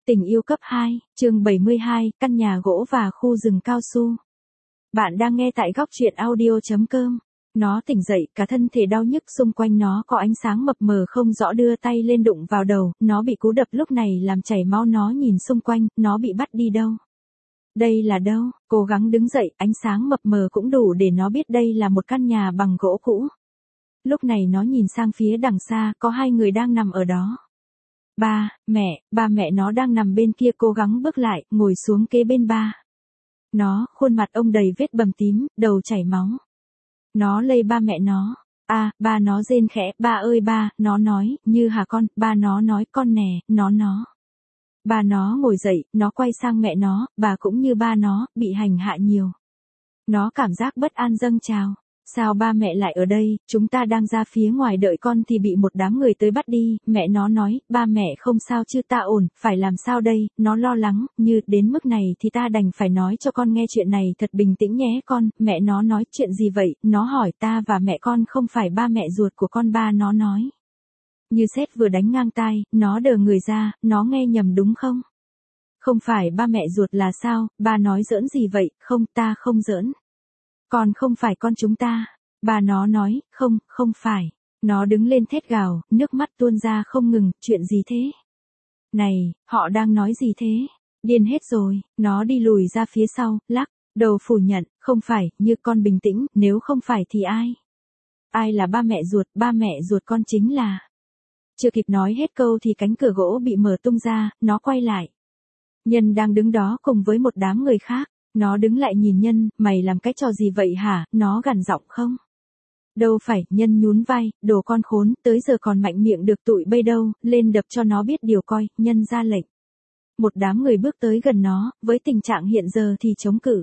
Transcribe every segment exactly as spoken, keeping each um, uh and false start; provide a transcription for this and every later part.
Tình yêu cấp hai, chương bảy mươi hai, căn nhà gỗ và khu rừng cao su. Bạn đang nghe tại góc truyện audio chấm com. Nó tỉnh dậy, cả thân thể đau nhức, xung quanh nó có ánh sáng mập mờ không rõ đưa tay lên đụng vào đầu, nó bị cú đập lúc này làm chảy máu. Nó nhìn xung quanh, nó bị bắt đi đâu? Đây là đâu? Cố gắng đứng dậy, ánh sáng mập mờ cũng đủ để nó biết đây là một căn nhà bằng gỗ cũ. Lúc này nó nhìn sang phía đằng xa, có hai người đang nằm ở đó. Ba, mẹ, ba mẹ nó đang nằm bên kia. Cố gắng bước lại, ngồi xuống kế bên ba. Nó, khuôn mặt ông đầy vết bầm tím, đầu chảy máu. Nó lay ba mẹ nó. A, à, ba nó rên khẽ, ba ơi ba, nó nói, như hả con, ba nó nói, con nè, nó nó. Ba nó ngồi dậy, nó quay sang mẹ nó, bà cũng như ba nó, bị hành hạ nhiều. Nó cảm giác bất an dâng trào. Sao ba mẹ lại ở đây, chúng ta đang ra phía ngoài đợi con thì bị một đám người tới bắt đi. Mẹ nó nói, ba mẹ không sao chứ, ta ổn, phải làm sao đây? Nó lo lắng, như đến mức này thì ta đành phải nói cho con nghe chuyện này thật bình tĩnh nhé con. Mẹ nó nói, chuyện gì vậy? Nó hỏi, ta và mẹ con không phải ba mẹ ruột của con. Ba nó nói. Như sét vừa đánh ngang tai, nó đờ người ra, nó nghe nhầm đúng không? Không phải ba mẹ ruột là sao? Ba nói giỡn gì vậy? Không, ta không giỡn. Con không phải con chúng ta. Bà nó nói, không, không phải. Nó đứng lên thét gào, nước mắt tuôn ra không ngừng, chuyện gì thế? Này, họ đang nói gì thế? Điên hết rồi. Nó đi lùi ra phía sau, lắc đầu phủ nhận, không phải, như con bình tĩnh, nếu không phải thì ai? Ai là ba mẹ ruột? Ba mẹ ruột con chính là... Chưa kịp nói hết câu thì cánh cửa gỗ bị mở tung ra, nó quay lại. Nhân đang đứng đó cùng với một đám người khác. Nó đứng lại nhìn Nhân, mày làm cái trò gì vậy hả? Nó gằn giọng không? Đâu phải, Nhân nhún vai, đồ con khốn, tới giờ còn mạnh miệng được tụi bây đâu, lên đập cho nó biết điều coi. Nhân ra lệnh. Một đám người bước tới gần nó, với tình trạng hiện giờ thì chống cự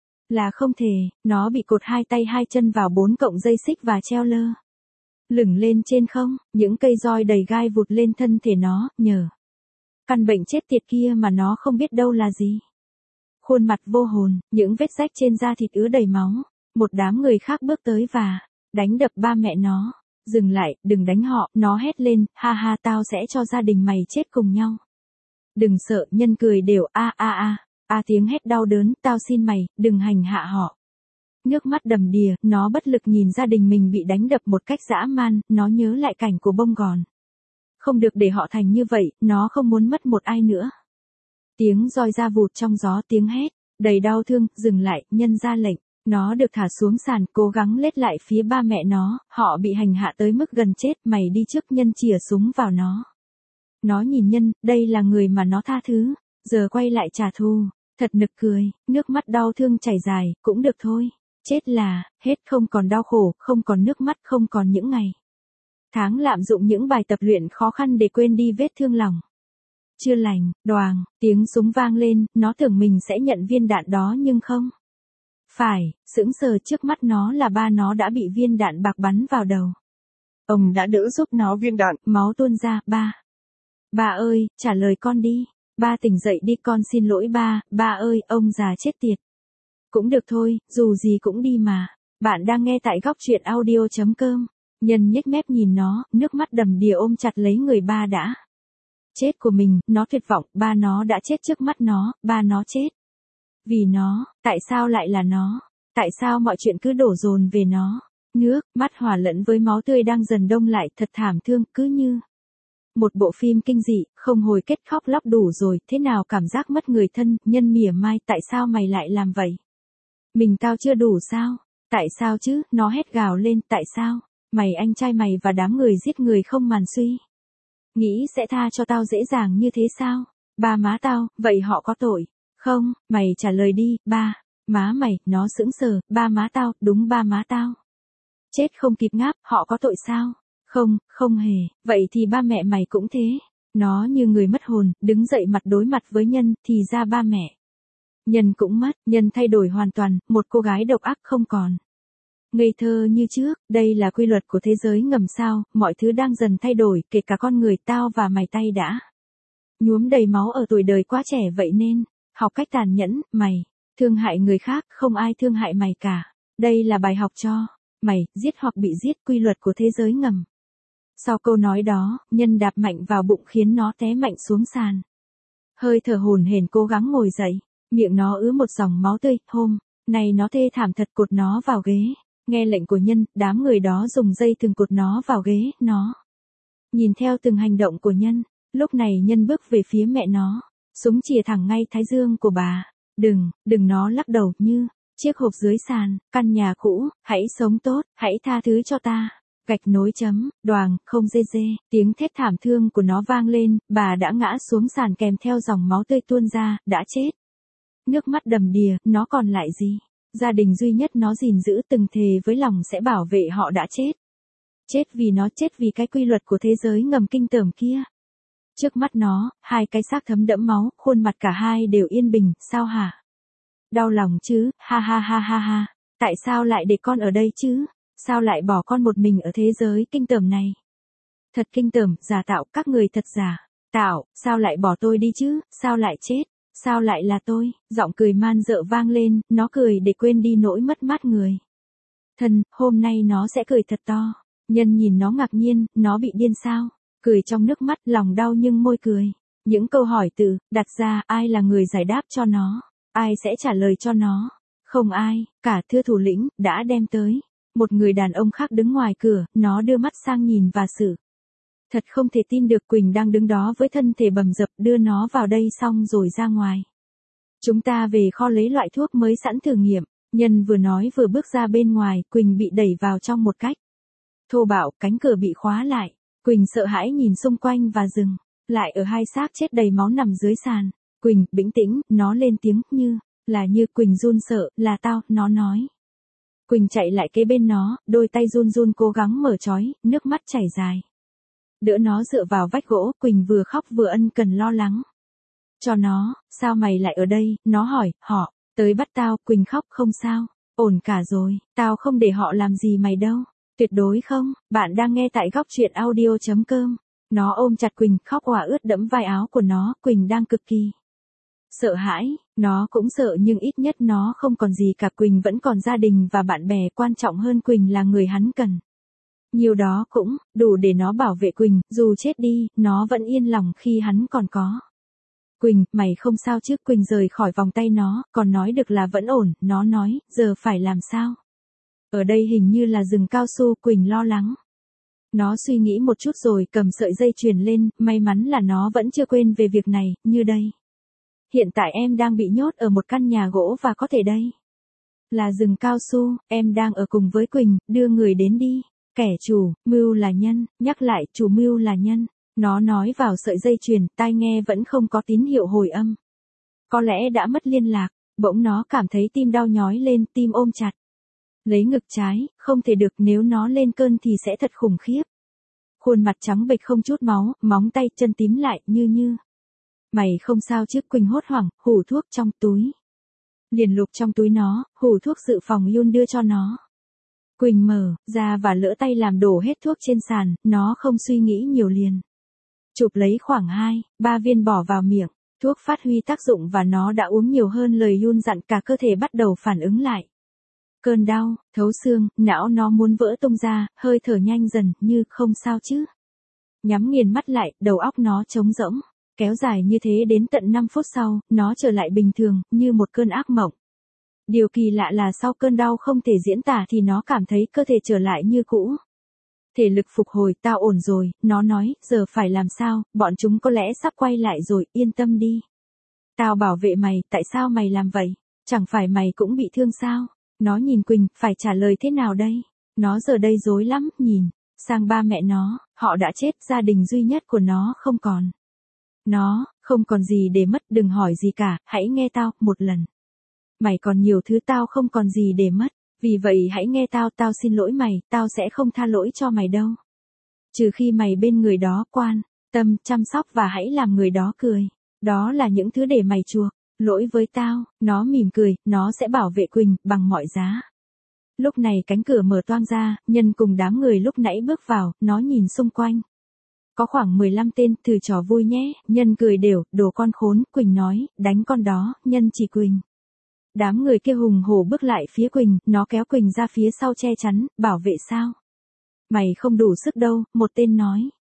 là không thể. Nó bị cột hai tay hai chân vào bốn cọng dây xích và treo lơ lửng lên trên không, những cây roi đầy gai vụt lên thân thể nó, nhờ căn bệnh chết tiệt kia mà nó không biết đâu là gì. Khuôn mặt vô hồn, những vết rách trên da thịt ứa đầy máu. Một đám người khác bước tới và đánh đập ba mẹ nó. Dừng lại, đừng đánh họ, nó hét lên, ha ha, tao sẽ cho gia đình mày chết cùng nhau. Đừng sợ, Nhân cười đều, a a a, a tiếng hét đau đớn, tao xin mày, đừng hành hạ họ. Nước mắt đầm đìa, nó bất lực nhìn gia đình mình bị đánh đập một cách dã man, nó nhớ lại cảnh của bông gòn. Không được để họ thành như vậy, nó không muốn mất một ai nữa. Tiếng roi ra vụt trong gió, tiếng hét đầy đau thương, dừng lại, Nhân ra lệnh. Nó được thả xuống sàn, cố gắng lết lại phía ba mẹ nó, họ bị hành hạ tới mức gần chết, mày đi trước. Nhân chìa súng vào nó. Nó nhìn Nhân, đây là người mà nó tha thứ, giờ quay lại trả thù, thật nực cười, nước mắt đau thương chảy dài, cũng được thôi. Chết là, hết, không còn đau khổ, không còn nước mắt, không còn những ngày tháng lạm dụng những bài tập luyện khó khăn để quên đi vết thương lòng chưa lành. Đoàng, tiếng súng vang lên, nó tưởng mình sẽ nhận viên đạn đó nhưng không phải, sững sờ, trước mắt nó là ba nó đã bị viên đạn bạc bắn vào đầu. Ông đã đỡ giúp nó viên đạn, máu tuôn ra. Ba, ba ơi, trả lời con đi. Ba tỉnh dậy đi, con xin lỗi ba. Ba ơi, ông già chết tiệt. Cũng được thôi, dù gì cũng đi mà. Bạn đang nghe tại góc truyện audio chấm com. Nhân nhếch mép nhìn nó, nước mắt đầm đìa ôm chặt lấy người ba đã chết của mình. Nó tuyệt vọng, ba nó đã chết trước mắt nó, ba nó chết vì nó. Tại sao lại là nó? Tại sao mọi chuyện cứ đổ dồn về nó? Nước mắt hòa lẫn với máu tươi đang dần đông lại, thật thảm thương, cứ như một bộ phim kinh dị, không hồi kết, khóc lóc đủ rồi, thế nào cảm giác mất người thân. Nhân mỉa mai, tại sao mày lại làm vậy? Mình tao chưa đủ sao? Tại sao chứ? Nó hét gào lên, tại sao? Mày, anh trai mày và đám người giết người không màn suy nghĩ sẽ tha cho tao dễ dàng như thế sao? Ba má tao, vậy họ có tội không? Mày trả lời đi. Ba má mày, nó sững sờ, ba má tao, đúng ba má tao. Chết không kịp ngáp, họ có tội sao? Không, không hề, vậy thì ba mẹ mày cũng thế. Nó như người mất hồn, đứng dậy mặt đối mặt với Nhân, thì ra ba mẹ Nhân cũng mất. Nhân thay đổi hoàn toàn, một cô gái độc ác không còn ngây thơ như trước. Đây là quy luật của thế giới ngầm sao? Mọi thứ đang dần thay đổi, kể cả con người. Tao và mày tay đã nhuốm đầy máu ở tuổi đời quá trẻ, vậy nên học cách tàn nhẫn. Mày thương hại người khác, không ai thương hại mày cả. Đây là bài học cho mày, giết hoặc bị giết, quy luật của thế giới ngầm. Sau câu nói đó, Nhân đạp mạnh vào bụng khiến nó té mạnh xuống sàn. hơi thở hổn hển cố gắng ngồi dậy, miệng nó ứa một dòng máu tươi, hôm nay nó thê thảm thật, cột nó vào ghế. Nghe lệnh của Nhân, đám người đó dùng dây thừng cột nó vào ghế, nó nhìn theo từng hành động của Nhân. Lúc này Nhân bước về phía mẹ nó, súng chìa thẳng ngay thái dương của bà. Đừng, đừng, nó lắc đầu như chiếc hộp dưới sàn, căn nhà cũ, hãy sống tốt, hãy tha thứ cho ta. Gạch nối chấm, đoàng, không dê dê, tiếng thét thảm thương của nó vang lên, bà đã ngã xuống sàn kèm theo dòng máu tươi tuôn ra, đã chết. Nước mắt đầm đìa, nó còn lại gì? Gia đình duy nhất nó gìn giữ từng thề với lòng sẽ bảo vệ họ đã chết. Chết vì nó, chết vì cái quy luật của thế giới ngầm kinh tởm kia. Trước mắt nó, hai cái xác thấm đẫm máu, khuôn mặt cả hai đều yên bình, sao hả? Đau lòng chứ, ha ha ha ha ha, tại sao lại để con ở đây chứ? Sao lại bỏ con một mình ở thế giới kinh tởm này? Thật kinh tởm, giả tạo, các người thật giả tạo, sao lại bỏ tôi đi chứ, sao lại chết, sao lại là tôi? Giọng cười man dợ vang lên, nó cười để quên đi nỗi mất mát người thân, hôm nay nó sẽ cười thật to. Nhân nhìn nó ngạc nhiên, nó bị điên sao? Cười trong nước mắt, lòng đau nhưng môi cười. Những câu hỏi tự đặt ra, ai là người giải đáp cho nó? Ai sẽ trả lời cho nó? Không ai, cả thưa thủ lĩnh, đã đem tới. Một người đàn ông khác đứng ngoài cửa, nó đưa mắt sang nhìn và xử. Thật không thể tin được Quỳnh đang đứng đó với thân thể bầm dập, đưa nó vào đây xong rồi ra ngoài. Chúng ta về kho lấy loại thuốc mới sẵn thử nghiệm. Nhân vừa nói vừa bước ra bên ngoài, Quỳnh bị đẩy vào trong một cách thô bạo, cánh cửa bị khóa lại. Quỳnh sợ hãi nhìn xung quanh và dừng lại ở hai xác chết đầy máu nằm dưới sàn. Quỳnh, bình tĩnh, nó lên tiếng, như là như Quỳnh run sợ, là tao, nó nói. Quỳnh chạy lại kế bên nó, đôi tay run run cố gắng mở trói, nước mắt chảy dài. Đỡ nó dựa vào vách gỗ, Quỳnh vừa khóc vừa ân cần lo lắng cho nó. Sao mày lại ở đây? Nó hỏi, họ tới bắt tao. Quỳnh khóc, không sao, ổn cả rồi, tao không để họ làm gì mày đâu. Tuyệt đối không. Bạn đang nghe tại góc truyện audio chấm com. Nó ôm chặt Quỳnh, khóc òa ướt đẫm vai áo của nó. Quỳnh đang cực kỳ sợ hãi, nó cũng sợ nhưng ít nhất nó không còn gì cả. Quỳnh vẫn còn gia đình và bạn bè, quan trọng hơn Quỳnh là người hắn cần. Nhiều đó cũng đủ để nó bảo vệ Quỳnh, dù chết đi, nó vẫn yên lòng khi hắn còn có. Quỳnh, mày không sao chứ? Quỳnh rời khỏi vòng tay nó, còn nói được là vẫn ổn. Nó nói, giờ phải làm sao? Ở đây hình như là rừng cao su. Quỳnh lo lắng. Nó suy nghĩ một chút rồi cầm sợi dây chuyền lên, may mắn là nó vẫn chưa quên về việc này, như đây. Hiện tại em đang bị nhốt ở một căn nhà gỗ và có thể đây là rừng cao su, em đang ở cùng với Quỳnh, đưa người đến đi. Kẻ chủ mưu là Nhân, nhắc lại, chủ mưu là Nhân. Nó nói vào sợi dây chuyền, tai nghe vẫn không có tín hiệu hồi âm. Có lẽ đã mất liên lạc. Bỗng nó cảm thấy tim đau nhói lên, tim ôm chặt lấy ngực trái, không thể được, nếu nó lên cơn thì sẽ thật khủng khiếp. Khuôn mặt trắng bệch không chút máu, móng tay chân tím lại, như như. Mày không sao chứ? Quỳnh hốt hoảng, hủ thuốc trong túi. Liền lục trong túi nó, hủ thuốc dự phòng Yun đưa cho nó. Quỳnh mở ra và lỡ tay làm đổ hết thuốc trên sàn, nó không suy nghĩ nhiều liền chụp lấy khoảng hai, ba viên bỏ vào miệng. Thuốc phát huy tác dụng và nó đã uống nhiều hơn lời Yun dặn, cả cơ thể bắt đầu phản ứng lại. Cơn đau, thấu xương, não nó muốn vỡ tung ra, hơi thở nhanh dần, như không sao chứ. Nhắm nghiền mắt lại, đầu óc nó trống rỗng. Kéo dài như thế đến tận năm phút sau, nó trở lại bình thường, như một cơn ác mộng. Điều kỳ lạ là sau cơn đau không thể diễn tả thì nó cảm thấy cơ thể trở lại như cũ. Thể lực phục hồi, tao ổn rồi, nó nói, giờ phải làm sao, bọn chúng có lẽ sắp quay lại rồi, yên tâm đi. Tao bảo vệ mày, tại sao mày làm vậy? Chẳng phải mày cũng bị thương sao? Nó nhìn Quỳnh, phải trả lời thế nào đây? Nó giờ đây rối lắm, nhìn sang ba mẹ nó, họ đã chết, gia đình duy nhất của nó không còn. Nó, không còn gì để mất, đừng hỏi gì cả, hãy nghe tao, một lần. Mày còn nhiều thứ tao không còn gì để mất, vì vậy hãy nghe tao, tao xin lỗi mày, tao sẽ không tha lỗi cho mày đâu. Trừ khi mày bên người đó quan tâm, chăm sóc và hãy làm người đó cười. Đó là những thứ để mày chuộc lỗi với tao. Nó mỉm cười, nó sẽ bảo vệ Quỳnh, bằng mọi giá. Lúc này cánh cửa mở toang ra, Nhân cùng đám người lúc nãy bước vào, nó nhìn xung quanh. Có khoảng mười lăm tên, thử trò vui nhé. Nhân cười đều, đồ con khốn. Quỳnh nói, đánh con đó. Nhân chỉ Quỳnh. Đám người kia hùng hổ bước lại phía Quỳnh, nó kéo Quỳnh ra phía sau che chắn, bảo vệ sao? Mày không đủ sức đâu, một tên nói.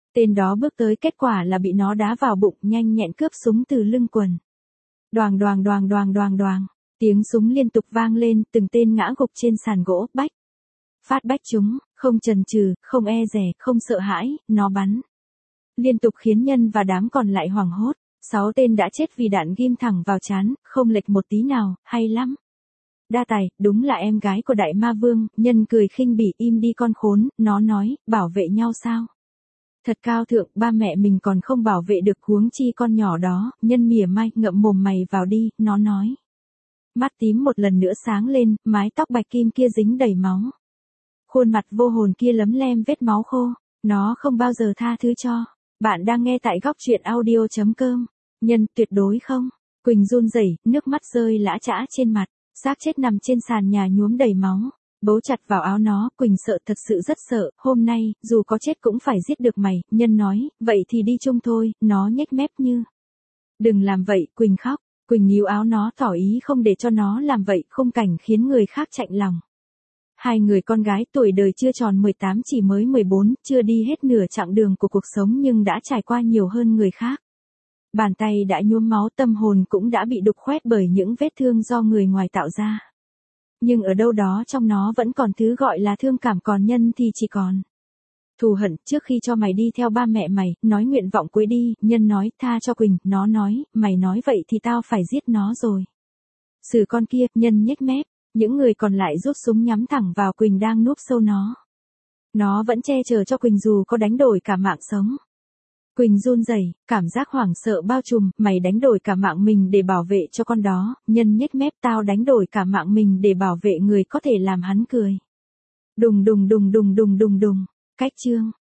Tên đó bước tới, kết quả là bị nó đá vào bụng, nhanh nhẹn cướp súng từ lưng quần. Đoàng đoàng đoàng đoàng đoàng đoàng, tiếng súng liên tục vang lên, từng tên ngã gục trên sàn gỗ. Bách phát bách chúng, không chần chừ, không e dè, không sợ hãi, nó bắn liên tục khiến nhân và đám còn lại hoảng hốt. Sáu tên đã chết vì đạn ghim thẳng vào trán, không lệch một tí nào. Hay lắm. Đa tài, đúng là em gái của đại ma vương. Nhân cười khinh bỉ. Im đi con khốn, nó nói, bảo vệ nhau sao? Thật cao thượng, ba mẹ mình còn không bảo vệ được, huống chi con nhỏ đó. Nhân mỉa mai, ngậm mồm mày vào đi, nó nói. Mắt tím một lần nữa sáng lên, mái tóc bạch kim kia dính đầy máu. Khuôn mặt vô hồn kia lấm lem vết máu khô, nó không bao giờ tha thứ cho. Bạn đang nghe tại góc truyện audio chấm com. Nhân, tuyệt đối không. Quỳnh run rẩy, nước mắt rơi lã chã trên mặt, xác chết nằm trên sàn nhà nhuốm đầy máu. Bấu chặt vào áo nó, Quỳnh sợ, thật sự rất sợ. Hôm nay, dù có chết cũng phải giết được mày. Nhân nói, vậy thì đi chung thôi. Nó nhếch mép như. Đừng làm vậy, Quỳnh khóc. Quỳnh níu áo nó, tỏ ý không để cho nó làm vậy. Khung cảnh khiến người khác chạnh lòng. Hai người con gái tuổi đời chưa tròn mười tám, chỉ mới mười bốn, chưa đi hết nửa chặng đường của cuộc sống nhưng đã trải qua nhiều hơn người khác. Bàn tay đã nhuốm máu, tâm hồn cũng đã bị đục khoét bởi những vết thương do người ngoài tạo ra. Nhưng ở đâu đó trong nó vẫn còn thứ gọi là thương cảm, còn Nhân thì chỉ còn thù hận. Trước khi cho mày đi theo ba mẹ mày, nói nguyện vọng cuối đi. Nhân nói, tha cho Quỳnh. Nó nói, mày nói vậy thì tao phải giết nó rồi. Xử con kia. Nhân nhếch mép. Những người còn lại rút súng nhắm thẳng vào Quỳnh đang núp sâu nó. Nó vẫn che chở cho Quỳnh dù có đánh đổi cả mạng sống. Quỳnh run rẩy, cảm giác hoảng sợ bao trùm. Mày đánh đổi cả mạng mình để bảo vệ cho con đó. Nhân nhếch mép, tao đánh đổi cả mạng mình để bảo vệ người có thể làm hắn cười. Đùng đùng đùng đùng đùng đùng đùng. Cách chương.